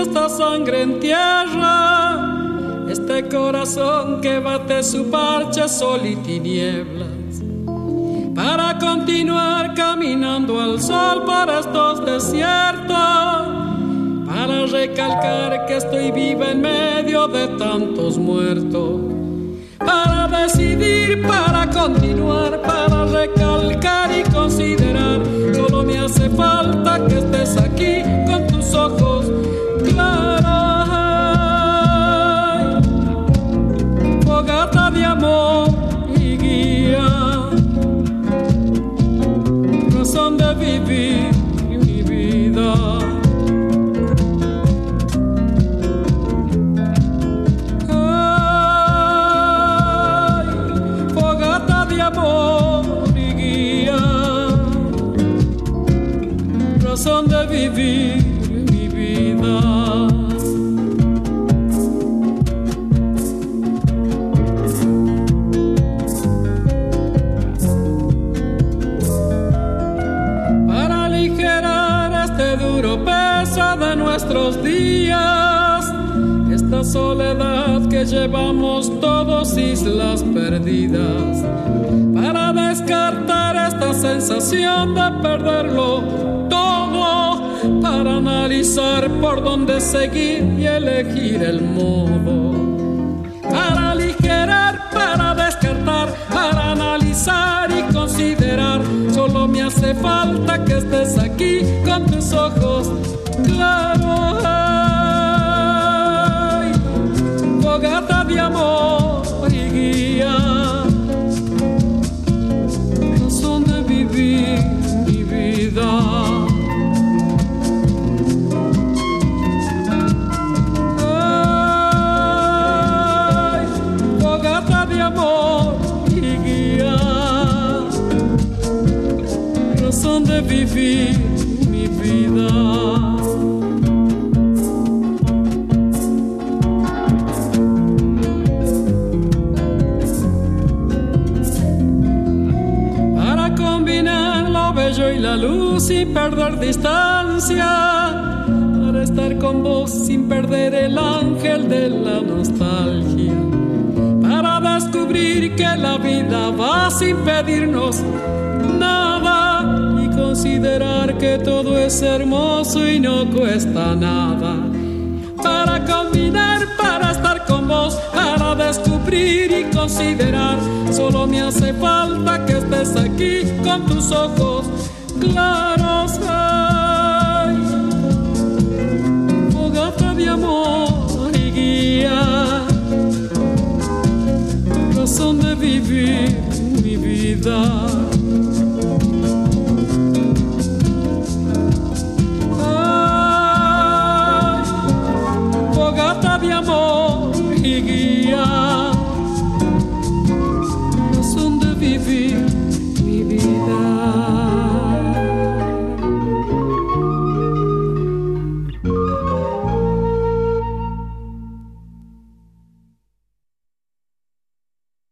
esta sangre en tierra, este corazón que bate su parche, sol y tinieblas, para continuar caminando al sol por estos desiertos, para recalcar que estoy viva en medio de tantos muertos, para decidir, para continuar, para recalcar y considerar. Solo me hace falta que estés aquí con tus ojos claros. Fogata de amor y guía, razón de vivir mi vida. Razón de vivir mi vida. Para aligerar este duro peso de nuestros días, esta soledad que llevamos todos, islas perdidas, para descartar esta sensación de perderlo todo, para analizar por dónde seguir y elegir el modo, para aligerar, para descartar, para analizar y considerar. Solo me hace falta que estés aquí con tus ojos claros. Ay, fogata de amor y guía, razón de vivir mi vida. Razón de vivir mi vida. Para combinar lo bello y la luz sin perder distancia, para estar con vos sin perder el ángel de la nostalgia, para descubrir que la vida va sin pedirnos nada y considerar que todo es hermoso y no cuesta nada, para combinar, para estar con vos, para descubrir y considerar. Solo me hace falta que estés aquí con tus ojos claros.